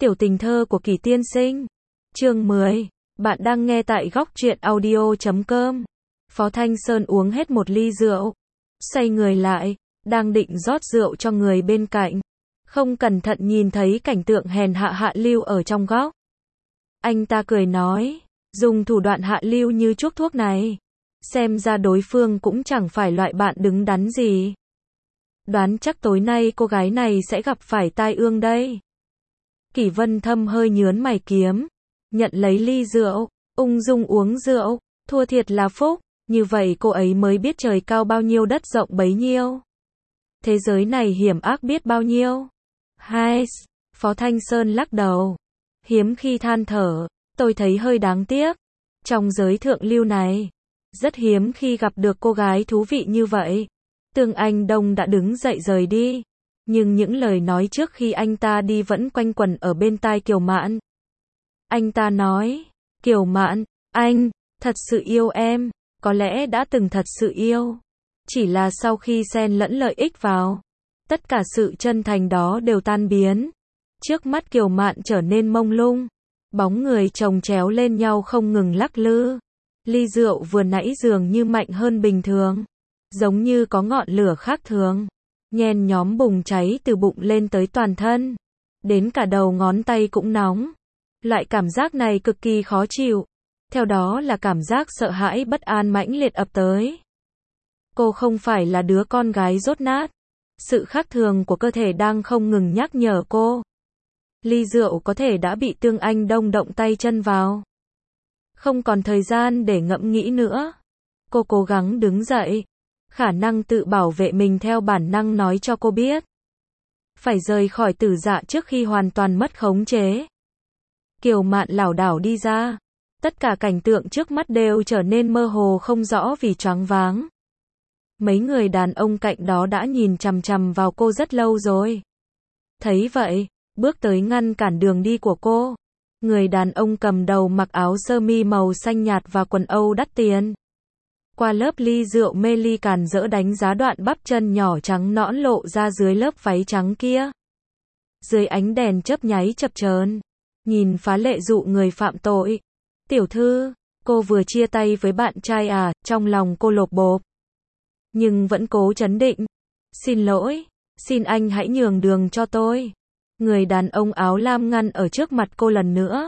Tiểu tình thơ của Kỳ tiên sinh. Chương 10. Bạn đang nghe tại góc truyện audio.com. Phó Thanh Sơn uống hết một ly rượu, xoay người lại, đang định rót rượu cho người bên cạnh. Không cẩn thận nhìn thấy cảnh tượng hèn hạ Hạ Lưu ở trong góc. Anh ta cười nói, dùng thủ đoạn hạ lưu như chuốc thuốc này, xem ra đối phương cũng chẳng phải loại bạn đứng đắn gì. Đoán chắc tối nay cô gái này sẽ gặp phải tai ương đây. Kỷ Vân Thâm hơi nhớn mày kiếm, nhận lấy ly rượu, ung dung uống rượu, thua thiệt là phúc, như vậy cô ấy mới biết trời cao bao nhiêu đất rộng bấy nhiêu. Thế giới này hiểm ác biết bao nhiêu. Hai, Phó Thanh Sơn lắc đầu, hiếm khi than thở, tôi thấy hơi đáng tiếc. Trong giới thượng lưu này, rất hiếm khi gặp được cô gái thú vị như vậy. Tương Anh Đông đã đứng dậy rời đi, nhưng những lời nói trước khi anh ta đi vẫn quanh quẩn ở bên tai Kiều Mạn. Anh ta nói, Kiều Mạn, anh thật sự yêu em, có lẽ đã từng thật sự yêu. Chỉ là sau khi xen lẫn lợi ích vào, tất cả sự chân thành đó đều tan biến. Trước mắt Kiều Mạn trở nên mông lung, bóng người chồng chéo lên nhau không ngừng lắc lư. Ly rượu vừa nãy dường như mạnh hơn bình thường, giống như có ngọn lửa khác thường, nhen nhóm bùng cháy từ bụng lên tới toàn thân, đến cả đầu ngón tay cũng nóng. Loại cảm giác này cực kỳ khó chịu, theo đó là cảm giác sợ hãi bất an mãnh liệt ập tới. Cô không phải là đứa con gái dốt nát, sự khác thường của cơ thể đang không ngừng nhắc nhở cô. Ly rượu có thể đã bị Tương Anh Đông động tay chân vào. Không còn thời gian để ngẫm nghĩ nữa. Cô cố gắng đứng dậy. Khả năng tự bảo vệ mình theo bản năng nói cho cô biết, phải rời khỏi Tử Dạ trước khi hoàn toàn mất khống chế. Kiều Mạn lảo đảo đi ra. Tất cả cảnh tượng trước mắt đều trở nên mơ hồ không rõ vì choáng váng. Mấy người đàn ông cạnh đó đã nhìn chằm chằm vào cô rất lâu rồi. Thấy vậy, bước tới ngăn cản đường đi của cô. Người đàn ông cầm đầu mặc áo sơ mi màu xanh nhạt và quần Âu đắt tiền. Qua lớp ly rượu mê ly càn rỡ đánh giá đoạn bắp chân nhỏ trắng nõn lộ ra dưới lớp váy trắng kia. Dưới ánh đèn chớp nháy chập chờn, nhìn phá lệ dụ người phạm tội. Tiểu thư, cô vừa chia tay với bạn trai à? Trong lòng cô lộp bộp, nhưng vẫn cố trấn định. Xin lỗi, xin anh hãy nhường đường cho tôi. Người đàn ông áo lam ngăn ở trước mặt cô lần nữa.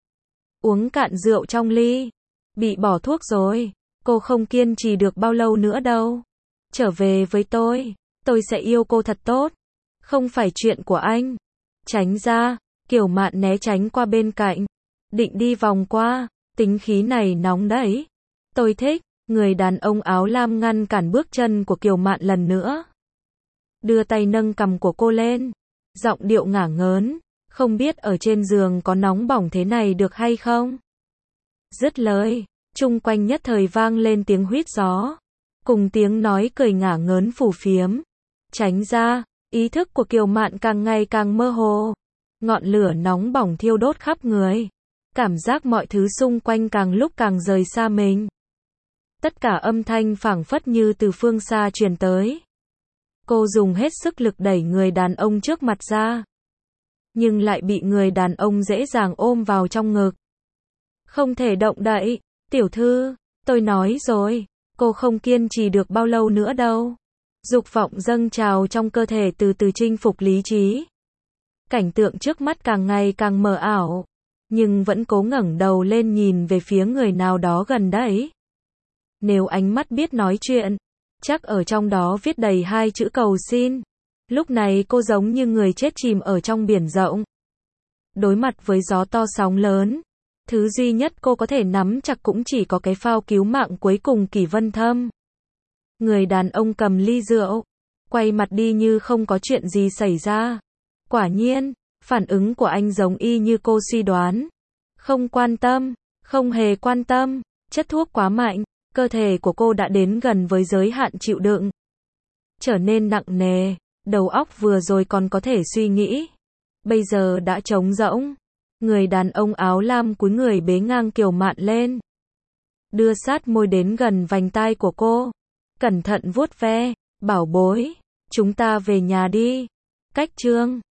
Uống cạn rượu trong ly. Bị bỏ thuốc rồi. Cô không kiên trì được bao lâu nữa đâu. Trở về với tôi sẽ yêu cô thật tốt. Không phải chuyện của anh. Tránh ra, Kiều Mạn né tránh qua bên cạnh. Định đi vòng qua, tính khí này nóng đấy. Tôi thích. Người đàn ông áo lam ngăn cản bước chân của Kiều Mạn lần nữa. Đưa tay nâng cằm của cô lên. Giọng điệu ngả ngớn, không biết ở trên giường có nóng bỏng thế này được hay không? Dứt lời, chung quanh nhất thời vang lên tiếng huýt gió, cùng tiếng nói cười ngả ngớn phù phiếm. Tránh ra, ý thức của Kiều Mạn càng ngày càng mơ hồ. Ngọn lửa nóng bỏng thiêu đốt khắp người. Cảm giác mọi thứ xung quanh càng lúc càng rời xa mình. Tất cả âm thanh phảng phất như từ phương xa truyền tới. Cô dùng hết sức lực đẩy người đàn ông trước mặt ra, nhưng lại bị người đàn ông dễ dàng ôm vào trong ngực. Không thể động đậy. Tiểu thư, tôi nói rồi, cô không kiên trì được bao lâu nữa đâu. Dục vọng dâng trào trong cơ thể từ từ chinh phục lý trí. Cảnh tượng trước mắt càng ngày càng mờ ảo, nhưng vẫn cố ngẩng đầu lên nhìn về phía người nào đó gần đấy. Nếu ánh mắt biết nói chuyện, chắc ở trong đó viết đầy hai chữ cầu xin. Lúc này cô giống như người chết chìm ở trong biển rộng. Đối mặt với gió to sóng lớn, thứ duy nhất cô có thể nắm chặt cũng chỉ có cái phao cứu mạng cuối cùng Kỷ Vân Thâm. Người đàn ông cầm ly rượu, quay mặt đi như không có chuyện gì xảy ra. Quả nhiên, phản ứng của anh giống y như cô suy đoán. Không quan tâm, không hề quan tâm, chất thuốc quá mạnh. Cơ thể của cô đã đến gần với giới hạn chịu đựng. Trở nên nặng nề, đầu óc vừa rồi còn có thể suy nghĩ. Bây giờ đã trống rỗng. Người đàn ông áo lam cúi người bế ngang Kiều Mạn lên. Đưa sát môi đến gần vành tai của cô. Cẩn thận vuốt ve, bảo bối, chúng ta về nhà đi. Cách chương